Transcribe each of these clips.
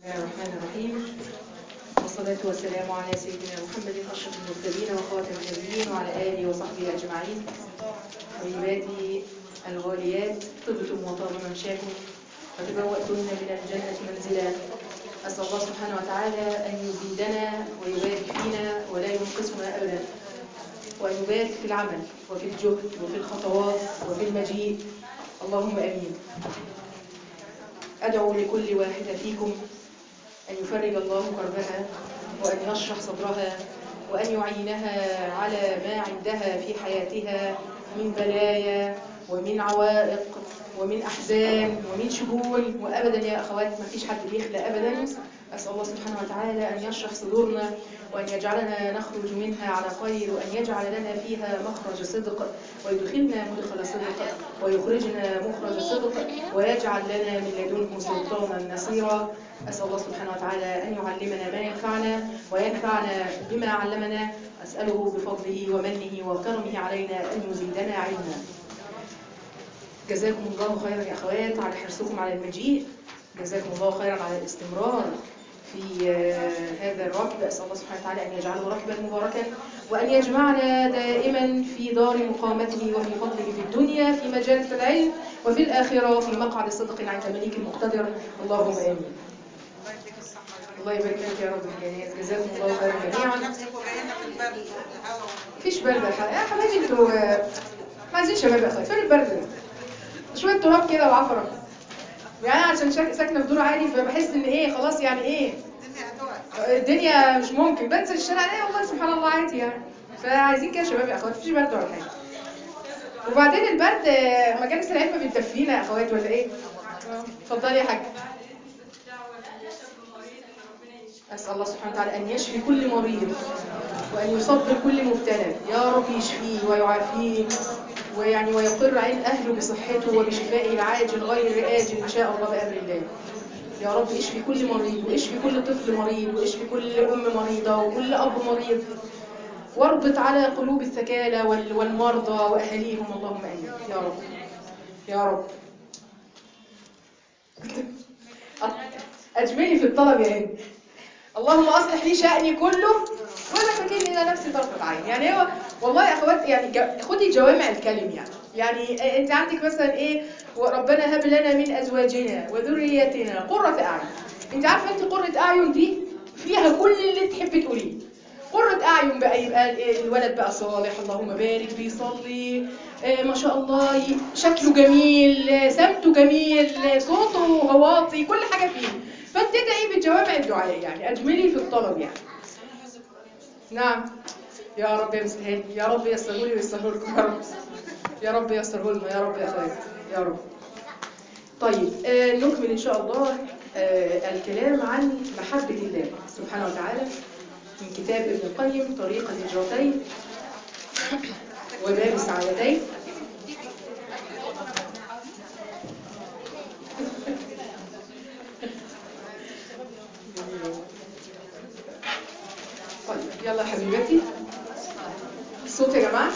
الرحمن الرحيم، والصلاة والسلام على سيدنا محمد أشرف المرسلين وخاتم النبيين وعلى آله وصحبه أجمعين. حبيباتي الغاليات، طبتم وطاب ممشاكم وتبوأتن من الجنة منزلا. أسأل الله سبحانه وتعالى أن يزيدنا ويبارك فينا ولا ينقصنا أبدا، وأن يبارك في العمل وفي الجهد وفي الخطوات وفي المجيء، اللهم آمين. أدعو لكل واحدة فيكم أن يفرج الله كربها وأن يشرح صدرها وأن يعينها على ما عندها في حياتها من بلايا ومن عوائق ومن أحزان ومن شجون. وأبدا يا أخوات ما فيش حد بيخلى أبدا. أسأل الله سبحانه وتعالى أن يشرح صدورنا وأن يجعلنا نخرج منها على خير، وأن يجعل لنا فيها مخرج صدق ويدخلنا مدخل صدق ويخرجنا مخرج صدق ويجعل لنا من لدنه سلطانا نصيرا. أسأل الله سبحانه وتعالى أن يعلمنا ما ينفعنا وينفعنا بما علمنا. أسأله بفضله ومنه وكرمه علينا أن يزيدنا علما. جزاكم الله خيرا يا أخوات على حرصكم على المجيء، جزاكم الله خيرا على الاستمرار في هذا الركب. أسأل الله سبحانه وتعالى أن يجعله ركبا مباركا، وأن يجمعنا دائما في دار مقامته وفي فضله في الدنيا في مجالس العلم، وفي الآخرة في مقعد صدق عند مليك مقتدر. اللهم آمين. الله يبارك فيك يا رب الجنات. جزاكم الله خيرا جميعا. مفيش برد يا حبايبي، انتوا عايزين شباب يا اخوات. فين البرد؟ شويه تراب كده وعفره. يعني انا عشان ساكنه في دور عالي فبحس ان ايه خلاص، يعني ايه الدنيا مش ممكن بنزل الشارع الاقي والله سبحان الله عادي يعني. فعايزين كده شباب يا اخوات، مفيش برد ولا حاجه. وبعدين البرد مجالس العلم بتدفينا يا اخوات ولا ايه؟ اتفضلي يا حاج. أسأل الله سبحانه وتعالى أن يشفي كل مريض وأن يصبر كل مبتلى، يا رب يشفيه ويعافيه ويقر عين أهله بصحته وبشفائه العاجل غير آجل إن شاء الله بأمر الله. يا رب اشفي كل مريض، واشفي كل طفل مريض، واشفي كل أم مريضة وكل أب مريض، واربط على قلوب الثكالى والمرضى وأهليهم. اللهم آمين يا رب يا رب. أجملي في الطلب يا هند. اللهم اصلح لي شأني كله ولا تكلني الى نفسي طرفة عين. يعني هو والله يا اخوات يعني خدي جوامع الكلم. يعني انت عندك مثلا ايه، وربنا هب لنا من ازواجنا وذريتنا قرة اعين. انت عارفه انت قرة اعين دي فيها كل اللي تحبي تقوليه. قرة اعين بقى يبقى الولد بقى صالح، اللهم بارك، بيصلي، ما شاء الله، شكله جميل، سمته جميل، صوته واطي، كل حاجه فيه. فانت تدعي بجوامع الدعاء، يعني اجملي في الطلب يعني. نعم يا رب يسهل، يا رب ييسره لي وييسره لكم يا رب، يا رب ييسره لنا يا رب يا اخوات يا رب. طيب نكمل ان شاء الله الكلام عن محبة الله سبحانه وتعالى من كتاب ابن القيم طريق الهجرتين وباب السعادتين. طيب يلا يا حبيبتي، الصوت يا جماعة.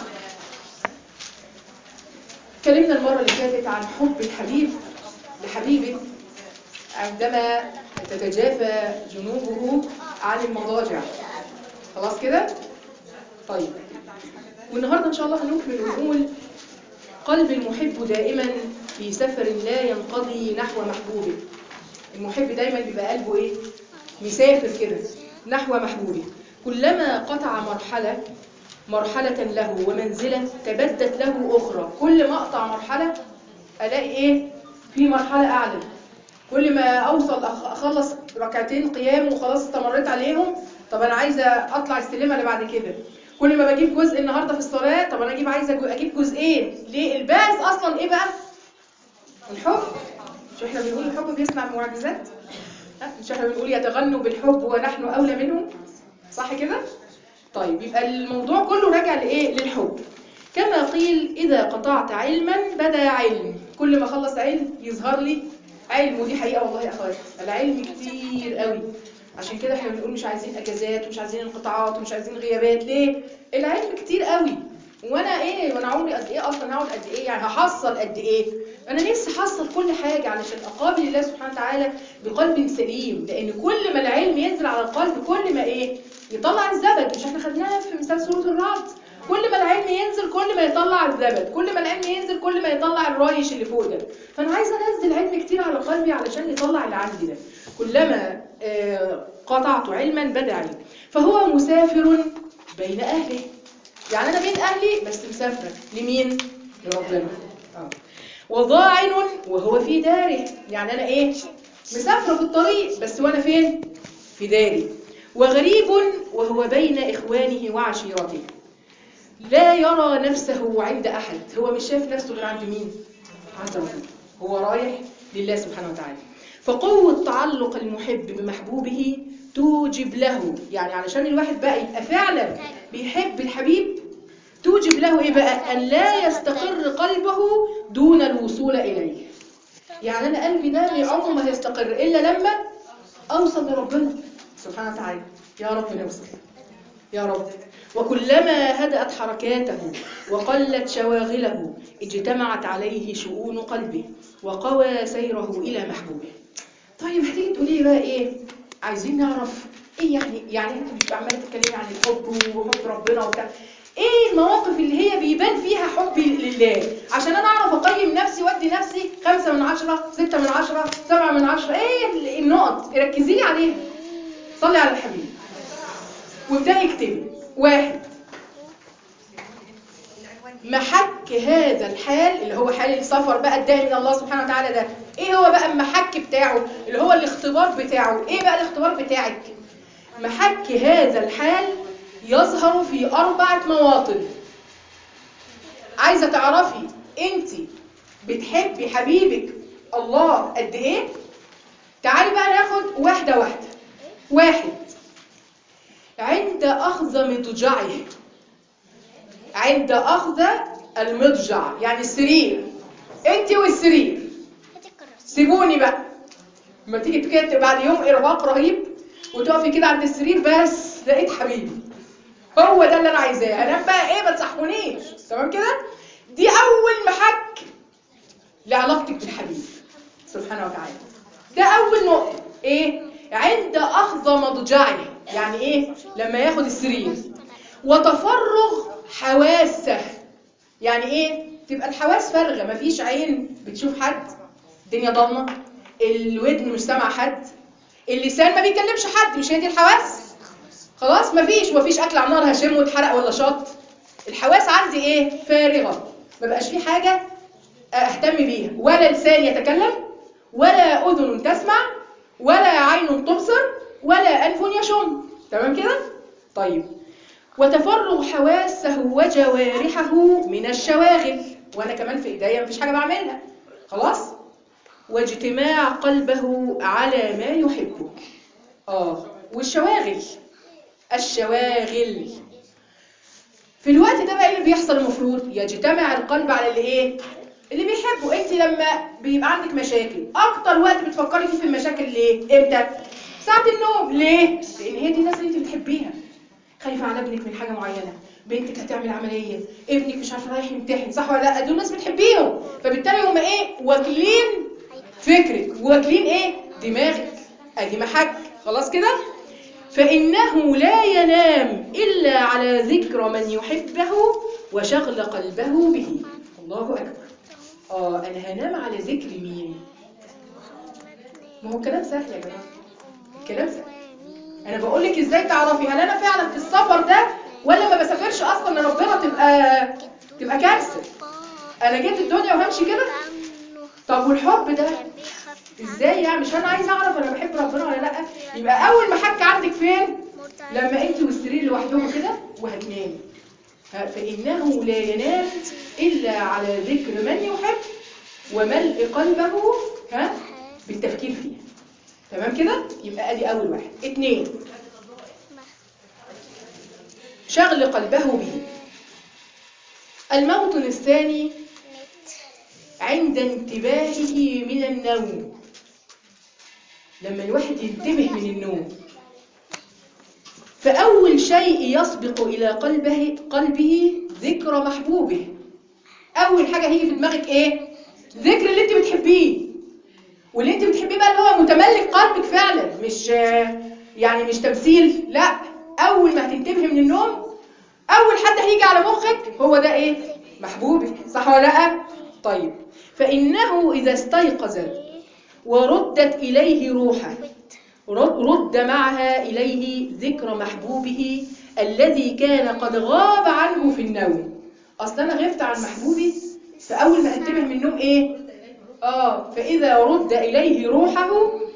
اتكلمنا المرة اللي فاتت عن حب الحبيب لحبيبه عندما تتجافى جنوبه عن المضاجع. خلاص كده؟ طيب، والنهاردة إن شاء الله هنكمل ونقول قلب المحب دائما في سفر لا ينقضي نحو محبوبه. المحب دايما بيبقى قلبه ايه؟ مسافر كده نحو محبوبه. كلما قطع مرحلة له ومنزلة تبدت له أخرى. كل ما أقطع مرحلة ألاقي إيه؟ في مرحلة أعلى. كل ما أوصل أخلص ركعتين قيام وخلاص استمريت عليهم، طب أنا عايزة أطلع السلمة اللي بعد كده. كل ما بجيب جزء النهاردة في الصلاة، طب أنا عايزة أجيب جزئين. ليه؟ الباعث أصلا إيه بقى؟ الحب. مش إحنا بنقول الحب بيصنع المعجزات؟ مش إحنا بنقول يتغنوا بالحب ونحن أولى منهم؟ صح كده؟ طيب يبقى الموضوع كله راجع لإيه؟ للحب. كما قيل إذا قطعت علما بدا علم. كل ما أخلص علم يظهر لي علم. ودي حقيقة والله يا أخوات، العلم كتير قوي. عشان كده احنا بنقول مش عايزين أجازات ومش عايزين انقطاعات ومش عايزين غيابات. ليه؟ العلم كتير قوي. وانا عمري قد ايه اصلا هقعد قد ايه؟ يعني هحصل قد ايه؟ انا نفسي احصل كل حاجه علشان اقابل الله سبحانه وتعالى بقلب سليم، لان كل ما العلم ينزل على القلب كل ما ايه؟ يطلع الزبد. مش احنا خدناها في مثال سوره الرعد؟ كل ما العلم ينزل كل ما يطلع الزبد، كل ما العلم ينزل كل ما يطلع الرايش اللي فوق ده. فانا عايزه انزل علم كتير على قلبي علشان يطلع اللي عندي ده. كلما قطعت علما بدا علم. فهو مسافر بين اهله، يعني انا بين اهلي بس مسافره لمين؟ لربنا. وضاعن وهو في داره، يعني انا ايه؟ مسافره في الطريق بس وانا فين؟ في داري. وغريب وهو بين اخوانه وعشيرته، لا يرى نفسه عند احد، هو مش شايف نفسه غير عند مين؟ عند ربنا، هو رايح لله سبحانه وتعالى. فقوة تعلق المحب بمحبوبه توجب له، يعني علشان الواحد بقى يبقى فعلا بيحب الحبيب، توجب له ايه بقى؟ ان لا يستقر قلبه دون الوصول اليه. يعني انا قلبي ده عمره ما هيستقر الا لما اوصل لربنا سبحانه وتعالى. يا رب نوصل يا رب. وكلما هدأت حركاته وقلت شواغله اجتمعت عليه شؤون قلبه وقوى سيره إلى محبوبه. طيب هتيجي تقولي بقى ايه؟ عايزين نعرف ايه يعني انت مش عماله تتكلمي عن الحب وحب ربنا وبتاع، ايه المواقف اللي هي بيبان فيها حبي لله عشان انا اعرف اقيم نفسي وادي نفسي 5 من 10 6 من 10 7 من 10؟ ايه النقط؟ ركزي لي عليها. صلي على الحبيب وابدأي اكتبي. 1. محك هذا الحال اللي هو حال السفر بقى الدائم من الله سبحانه وتعالى ده، ايه هو بقى المحك بتاعه اللي هو الاختبار بتاعه؟ ايه بقى الاختبار بتاعك؟ محك هذا الحال يظهر في 4 مواطن. عايزة تعرفي انت بتحبي حبيبك الله قد ايه؟ تعالي بقى ناخد واحدة واحدة. 1. عند أخذ مضجعه، عند أخذ المضجع يعني السرير، انت والسرير سيبوني بقى. لما تيجي كده بعد يوم إرهاق رهيب وتقفي كده عند السرير، بس لقيت حبيبي، هو ده اللي أنا عايزاه، أنام بقى إيه؟ ما تصحونيش. تمام كده؟ دي أول محك لعلاقتك بالحبيب سبحانه وتعالى. ده أول نقطة. إيه؟ عند أخذ مضجعه، يعني إيه؟ لما ياخد السرير. وتفرغ حواسه، يعني ايه؟ تبقى الحواس فارغه، مفيش عين بتشوف حد، الدنيا ضلمه، الودن مش سامعه حد، اللسان ما بيكلمش حد، مش هي دي الحواس؟ خلاص مفيش اكل على النار هشم واتحرق ولا شط. الحواس عندي ايه؟ فارغه، ما بقاش في حاجه اهتم بيها، ولا لسان يتكلم ولا اذن تسمع ولا عين تبصر ولا انف يشم. تمام كده؟ طيب، وتفرغ حواسه وجوارحه من الشواغل، وانا كمان في ايديا مفيش حاجه بعملها خلاص. واجتماع قلبه على ما يحبه. والشواغل، الشواغل في الوقت ده بقى ايه اللي بيحصل؟ المفروض يجتمع القلب على اللي ايه؟ اللي بيحبه. انت لما بيبقى عندك مشاكل اكتر وقت بتفكري فيه في المشاكل ليه؟ امتى؟ ساعه النوم. ليه؟ لان هي دي الناس اللي انت بتحبيها. خايفه على ابنك من حاجه معينه، بنتك هتعمل عمليه، ابنك مش عارفه رايح يمتحن، صح ولا لا؟ دول ناس بتحبيهم، فبالتالي هم ايه؟ واكلين فكرك، واكلين ايه؟ دماغك. ادي محك. خلاص كده؟ فانه لا ينام الا على ذكر من يحبه وشغل قلبه به. الله اكبر. انا هنام على ذكر مين؟ ما هو الكلام سهل يا جماعه، الكلام سهل. انا بقول لك ازاي تعرفي هل انا فعلا في السفر ده ولا ما بسافرش اصلا لربنا تبقى كارثه. انا جيت الدنيا وهمشي كده. طب والحب ده ازاي يعني؟ مش انا عايزه اعرف انا بحب ربنا ولا لا؟ يبقى اول محك عندك فين؟ لما انت والسرير لوحدهم كده وهتنامي. فانه لا ينام الا على ذكر من يحب وملء قلبه بالتفكير فيه. تمام كده؟ يبقى ادي اول واحد. 2، شغل قلبه به. الموطن الثاني عند انتباهه من النوم، لما الواحد ينتبه من النوم، فأول شيء يسبق إلى قلبه ذكر محبوبه. أول حاجة هيجي في دماغك إيه؟ ذكر اللي انت بتحبيه، واللي انت بتحبيه بقى اللي هو متملك قلبك فعلا، مش يعني مش تمثيل، لا. اول ما هتنتبهي من النوم اول حد هيجي على مخك هو ده ايه؟ محبوبك، صح ولا لا؟ طيب، فانه اذا استيقظ وردت اليه روحه، رد معها اليه ذكر محبوبه الذي كان قد غاب عنه في النوم. اصل انا غبت عن محبوبي، فاول ما انتبه من النوم ايه؟ فاذا رد اليه روحه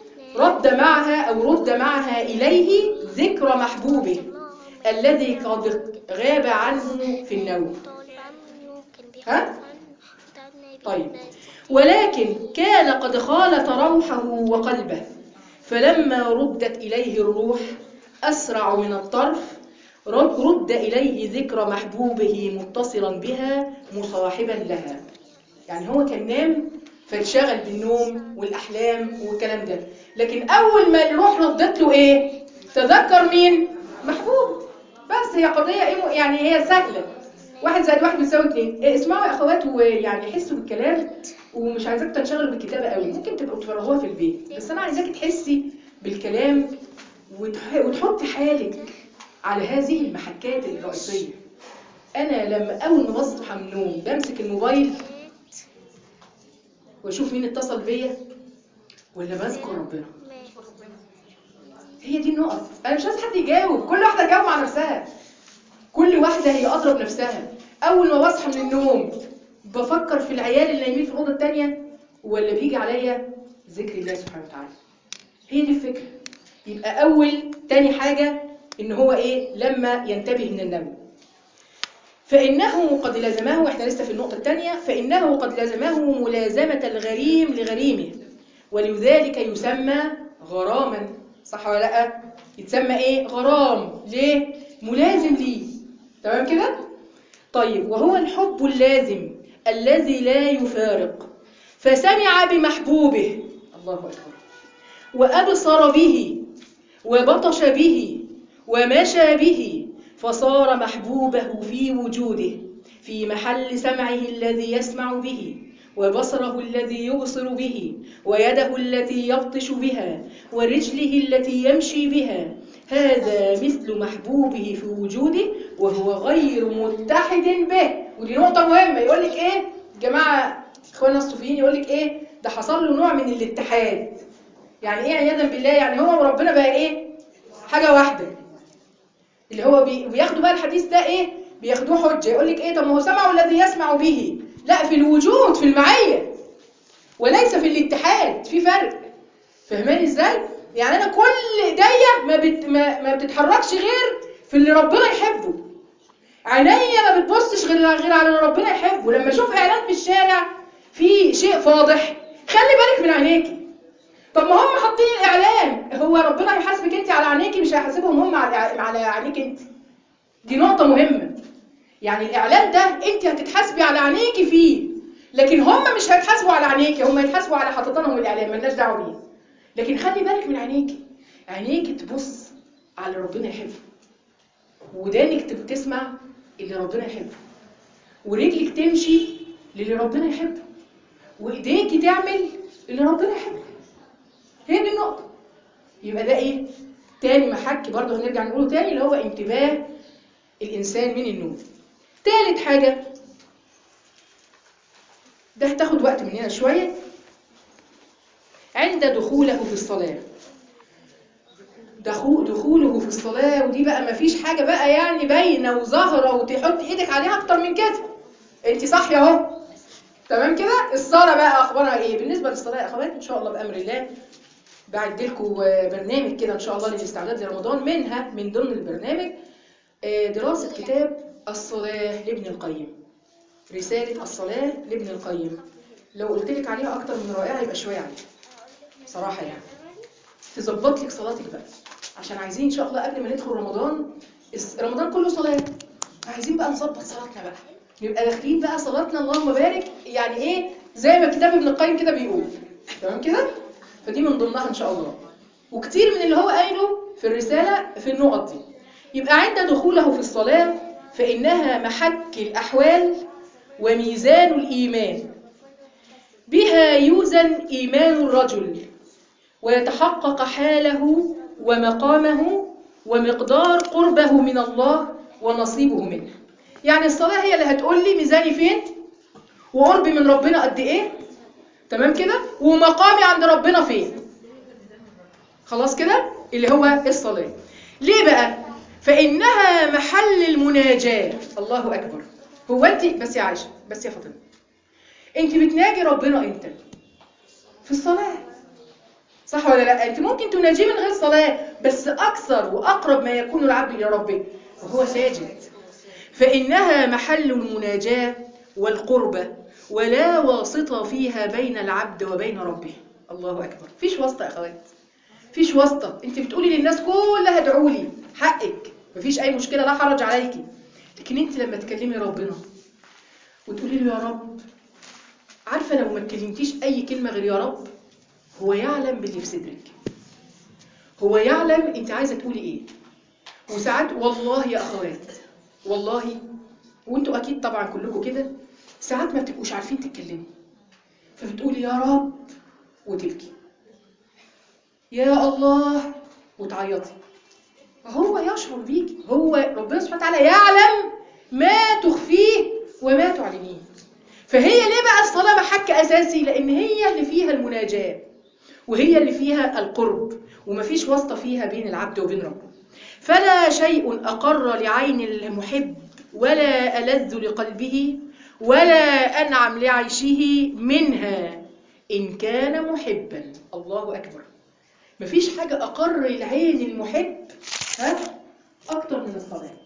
رد معها اليه ذكر محبوبه الذي قد غاب عنه في النوم. ها؟ طيب، ولكن كان قد خالط روحه وقلبه، فلما ردت إليه الروح أسرع من الطرف رد إليه ذكر محبوبه متصلا بها مصاحبا لها. يعني هو كان نام فانشغل بالنوم والأحلام والكلام ده، لكن أول ما الروح ردت له إيه؟ تذكر مين؟ محبوب. بس هي قضية إيه؟ يعني هي سهلة، 1 زائد 1 بيساوي 2. اسمعوا يا أخوات ويعني حسوا بالكلام، ومش عايزاك تنشغلوا بالكتابة قوي، ممكن تبقوا تفرغوها في البيت، بس أنا عايزاك تحسي بالكلام وتحطي حالك على هذه المحكات الرئيسية. أنا لما أول ما بصحى من النوم بمسك الموبايل واشوف مين اتصل بيا ولا بذكر ربنا. هي دي النقط. انا مش عايز حد يجاوب، كل واحده تجاوب مع نفسها، كل واحده هي اضرب نفسها. اول ما بصحى من النوم بفكر في العيال اللي نايمين في الاوضه الثانيه ولا بيجي عليا ذكر الله سبحانه وتعالى. هي دي الفكره. يبقى تاني حاجه ان هو ايه؟ لما ينتبه من النوم فإنه قد لزمه، احنا لسه في النقطة الثانية، فإنه قد لزمه ملازمة الغريم لغريمه، ولذلك يسمى غراما. صح ولا لا؟ يتسمى ايه؟ غرام. ليه؟ ملازم ليه. تمام كده؟ طيب، وهو الحب اللازم الذي لا يفارق، فسمع بمحبوبه، الله أكبر، وأبصر به وبطش به ومشى به، فصار محبوبه في وجوده، في محل سمعه الذي يسمع به، وبصره الذي يبصر به، ويده التي يبطش بها، ورجله التي يمشي بها. هذا مثل محبوبه في وجوده وهو غير متحد به. ودي نقطة مهمة. يقول لك ايه جماعة اخواننا الصوفيين؟ يقول لك ايه؟ ده حصل له نوع من الاتحاد. يعني ايه عياذا بالله؟ يعني هو وربنا بقى ايه؟ حاجة واحدة. اللي هو بياخدوا بقى الحديث ده ايه؟ بياخدوه حجة. يقول لك ايه؟ طب ما هو سمعه الذي يسمع به، لا، في الوجود، في المعية، وليس في الاتحاد. في فرق. فهماني ازاي؟ يعني انا كل ايديا ما بتتحركش غير في اللي ربنا يحبه، عينيا ما بتبصش غير على اللي ربنا يحبه. لما اشوف اعلان في الشارع في شيء فاضح، خلي بالك من عينيكي. طب ما هم حاطين الاعلان، هو ربنا يحاسبك انت على عينيكي، مش هيحاسبهم هم على عينيك انت. دي نقطة مهمة. يعني الاعلان ده انت هتتحاسبي على عينيكي فيه، لكن هم مش هيتحاسبوا على عينيكي، هم هيتحاسبوا على حاططينهم الاعلان، مالناش دعوه بيه. لكن خلي بالك من عينيكي. عينيكي تبص على اللي ربنا يحبه، ودانك تسمع اللي ربنا يحبه، ورجلك تمشي للي ربنا يحبه، وايديكي تعمل اللي ربنا يحبه. هي دي النقطة. يبقى ده ايه؟ تاني محك برضه هنرجع نقوله تاني، اللي هو انتباه الإنسان من النوم. تالت حاجة، ده هتاخد وقت مننا شوية، عند دخوله في الصلاة. دخوله في الصلاة، ودي بقى مفيش حاجة بقى يعني باينة وظاهرة وتحط ايدك عليها اكتر من كده. انت صاحية اهو، تمام كده؟ الصلاة بقى اخبارها ايه؟ بالنسبة للصلاة يا اخوات ان شاء الله بأمر الله بعد لكم برنامج كده ان شاء الله للاستعداد لرمضان، من ضمن البرنامج دراسة كتاب الصلاة لابن القيم، رسالة الصلاة لابن القيم. لو قلت لك عليها اكتر من رائعة يبقى شوية عليها صراحة، يعني تظبط لك صلاتك بقى، عشان عايزين ان شاء الله قبل ما ندخل رمضان، رمضان كله صلاة، عايزين بقى نظبط صلاتنا بقى، نبقى داخلين بقى صلاتنا اللهم بارك يعني ايه زي ما كتاب ابن القيم كده بيقول. تمام كده؟ فدي من ضمنها ان شاء الله، وكتير من اللي هو قايله في الرسالة في النقط دي. يبقى عند دخوله في الصلاة فإنها محك الأحوال وميزان الإيمان، بها يوزن إيمان الرجل ويتحقق حاله ومقامه ومقدار قربه من الله ونصيبه منه. يعني الصلاة هي اللي هتقول لي ميزاني فين وقربي من ربنا قد ايه، تمام كده، ومقامي عند ربنا فين. خلاص كده اللي هو الصلاة. ليه بقى؟ فإنها محل المناجاة. الله أكبر. هو أنت بس يا عائشة، بس يا فاطمة، أنت بتناجي ربنا إمتى؟ في الصلاة، صح ولا لا؟ أنت ممكن تناجيه من غير صلاة، بس أكثر وأقرب ما يكون العبد إلى ربه وهو ساجد. فإنها محل المناجاة والقربة، ولا واسطة فيها بين العبد وبين ربه. الله أكبر. فيش واسطة يا أخوات، فيش واسطة. أنت بتقولي للناس كلها ادعوا لي، حقك، مفيش أي مشكلة، لا حرج عليكي. لكن أنت لما تكلمي ربنا وتقولي له يا رب، عارفة لو ما تكلمتيش أي كلمة غير يا رب، هو يعلم باللي في صدرك، هو يعلم أنت عايزة تقولي إيه. وساعات والله يا أخوات، والله، وانتوا أكيد طبعا كلكم كده، ساعات ما بتبقوش عارفين تتكلموا، فبتقولي يا رب وتبكي، يا الله وتعيطي. هو يشعر بيك، هو ربنا سبحانه وتعالى يعلم ما تخفيه وما تعلنيه. فهي ليه بقى الصلاة محك أساسي؟ لأن هي اللي فيها المناجاة، وهي اللي فيها القرب، ومفيش واسطة فيها بين العبد وبين ربه. فلا شيء أقر لعين المحب ولا ألذ لقلبه ولا أنعم لعيشه منها إن كان محبا. الله أكبر. مفيش حاجة أقر لعين المحب أكتر من الصلاة.